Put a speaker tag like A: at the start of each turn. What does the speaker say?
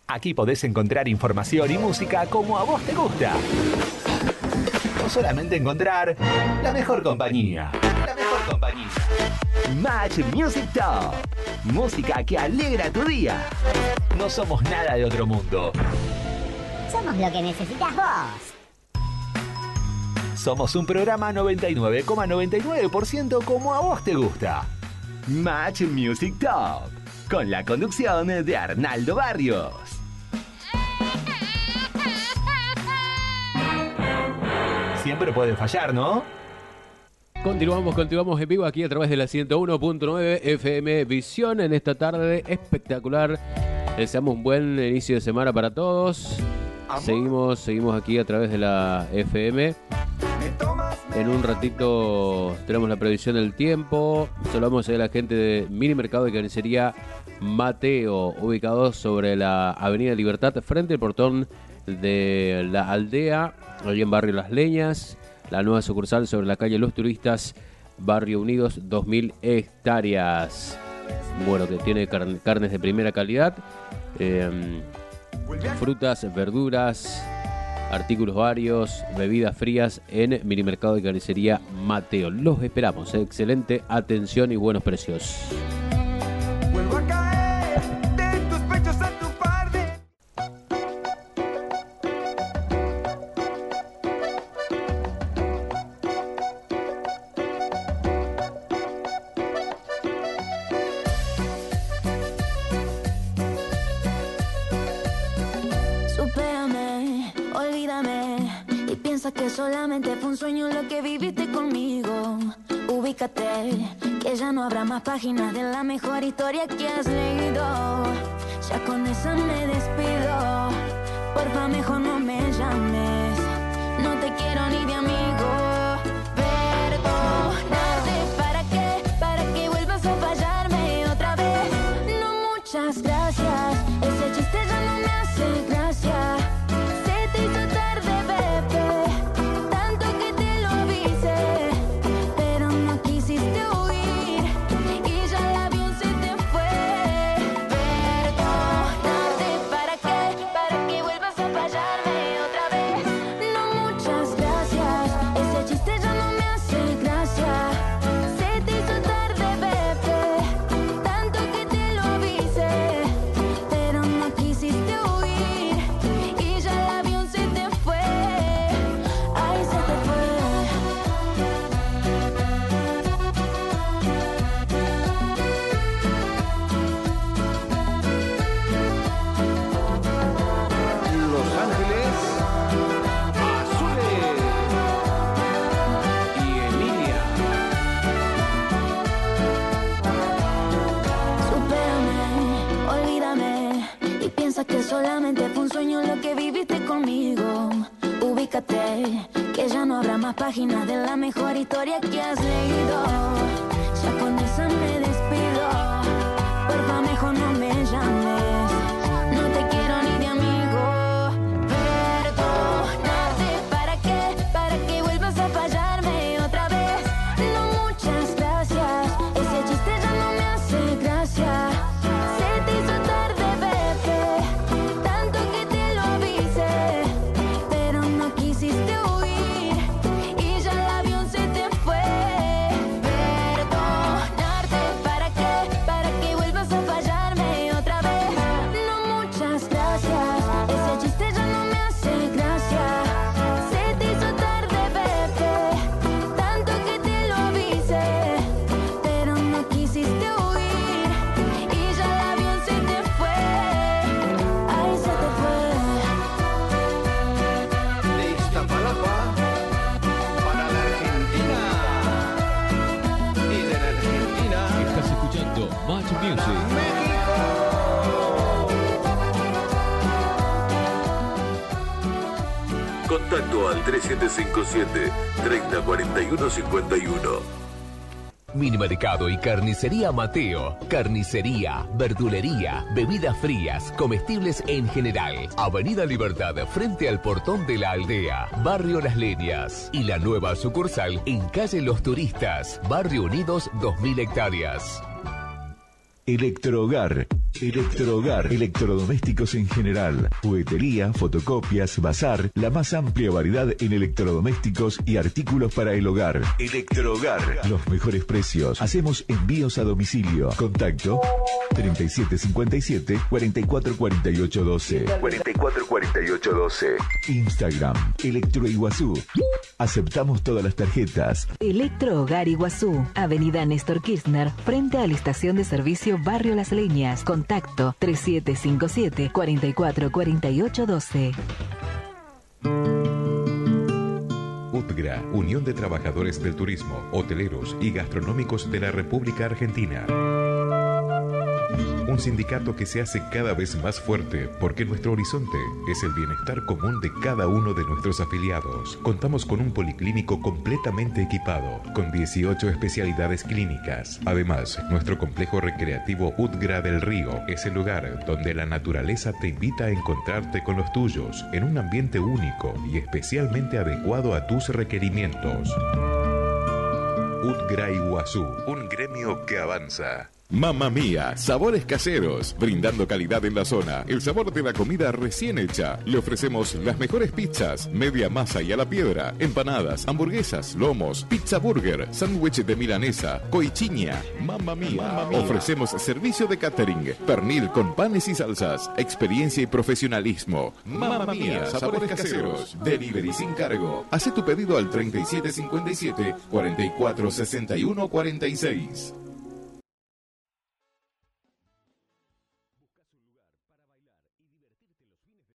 A: Aquí podés encontrar información y música como a vos te gusta. O solamente encontrar la mejor compañía. La mejor compañía. Match Music Top. Música que alegra tu día. No somos nada de otro mundo.
B: Somos lo que necesitas vos.
A: Somos un programa 99,99% como a vos te gusta. Match Music Top. Con la conducción de Arnaldo Barrios. Siempre puede fallar, ¿no?
C: Continuamos en vivo aquí a través de la 101.9 FM Visión en esta tarde espectacular. Deseamos un buen inicio de semana para todos. Seguimos aquí a través de la FM. En un ratito tenemos la previsión del tiempo. Saludamos a la gente de Mini Mercado de Carnicería Mateo, ubicado sobre la Avenida Libertad, frente al portón de la aldea, allí en Barrio Las Leñas. La nueva sucursal sobre la calle Los Turistas, Barrio Unidos, 2000 hectáreas. Bueno, que tiene carnes de primera calidad, frutas, verduras, artículos varios, bebidas frías en Mini Mercado de Carnicería Mateo. Los esperamos, excelente atención y buenos precios.
D: Vuelvo a caer de tus pechos a tu par de...
E: Supérame, olvídame y piensa que solamente fue un sueño lo que viviste conmigo. Ubícate, que ya no habrá más páginas de la mejor historia que has leído. Ya con esa me despido. Porfa, mejor no me llames. No te quiero ni de amigo. Perdónate, ¿para qué vuelvas a fallarme otra vez? No, muchas gracias. Ese chiste ya no me hace gracia. Se te hizo tarde, bebé. Tanto que te lo avisé, pero no quisiste huir y ya el avión se te fue. Perdónate, ¿para qué vuelvas a fallarme otra vez? No, muchas gracias. Ese chiste ya no me hace gracia. Se te hizo tarde, bebé. Tanto que te lo avisé, pero no quisiste huir y ya el avión se te fue. Ay, se te fue.
F: Los Ángeles Azules y Emilia.
E: Supérame, olvídame y piensa que solamente fue un sueño lo que viviste conmigo. Ubícate, que ya no habrá más páginas de la mejor historia que has leído. Ya con esa me despido. Porfa, mejor no me llames. No te quiero ni de amigo. Perdónate, ¿para qué vuelvas a fallarme otra vez? No, muchas gracias. Ese chiste ya no me hace gracia. Se te hizo tarde, bebé. Tanto que te lo avisé, pero no quisiste huir y ya el avión se te fue. Perdonarte, ¿para qué vuelvas a fallarme otra vez? No, muchas gracias. Ese chiste ya no me hace gracia. Se te hizo tarde, bebé. Tanto que te lo avisé, pero no quisiste huir y ya el avión se te fue. Ay, se te fue.
F: De Iztapalapa para la Argentina. Y de la Argentina,
G: Estás escuchando Match Music.
F: México.
H: Contacto al 3757-304151.
I: Minimercado y Carnicería Mateo. Carnicería, verdulería, bebidas frías, comestibles en general. Avenida Libertad, frente al portón de la aldea. Barrio Las Leñas. Y la nueva sucursal en calle Los Turistas. Barrio Unidos, 2000 hectáreas.
J: Electrohogar, Electrohogar, electrodomésticos en general, juguetería, fotocopias, bazar, la más amplia variedad en electrodomésticos y artículos para el hogar. Electrohogar, los mejores precios. Hacemos envíos a domicilio. Contacto 3757 444812. 444812. Instagram, Electroiguazú. Aceptamos todas las tarjetas.
K: Electrohogar Iguazú, Avenida Néstor Kirchner, frente a la estación de servicio Barrio Las Leñas. Contacto 3757 444812.
L: UTGRA, Unión de Trabajadores del Turismo, Hoteleros y Gastronómicos de la República Argentina. Un sindicato que se hace cada vez más fuerte porque nuestro horizonte es el bienestar común de cada uno de nuestros afiliados. Contamos con un policlínico completamente equipado, con 18 especialidades clínicas. Además, nuestro complejo recreativo UTGRA del Río es el lugar donde la naturaleza te invita a encontrarte con los tuyos en un ambiente único y especialmente adecuado a tus requerimientos. UTGRA Iguazú, un gremio que avanza.
M: Mamma Mía, sabores caseros, brindando calidad en la zona, el sabor de la comida recién hecha. Le ofrecemos las mejores pizzas, media masa y a la piedra, empanadas, hamburguesas, lomos, pizza burger, sándwich de milanesa, coichiña. Mamma Mía. Ofrecemos servicio de catering, pernil con panes y salsas, experiencia y profesionalismo. Mamma Mía, sabores caseros, delivery sin cargo. Haz tu pedido al 3757 446146.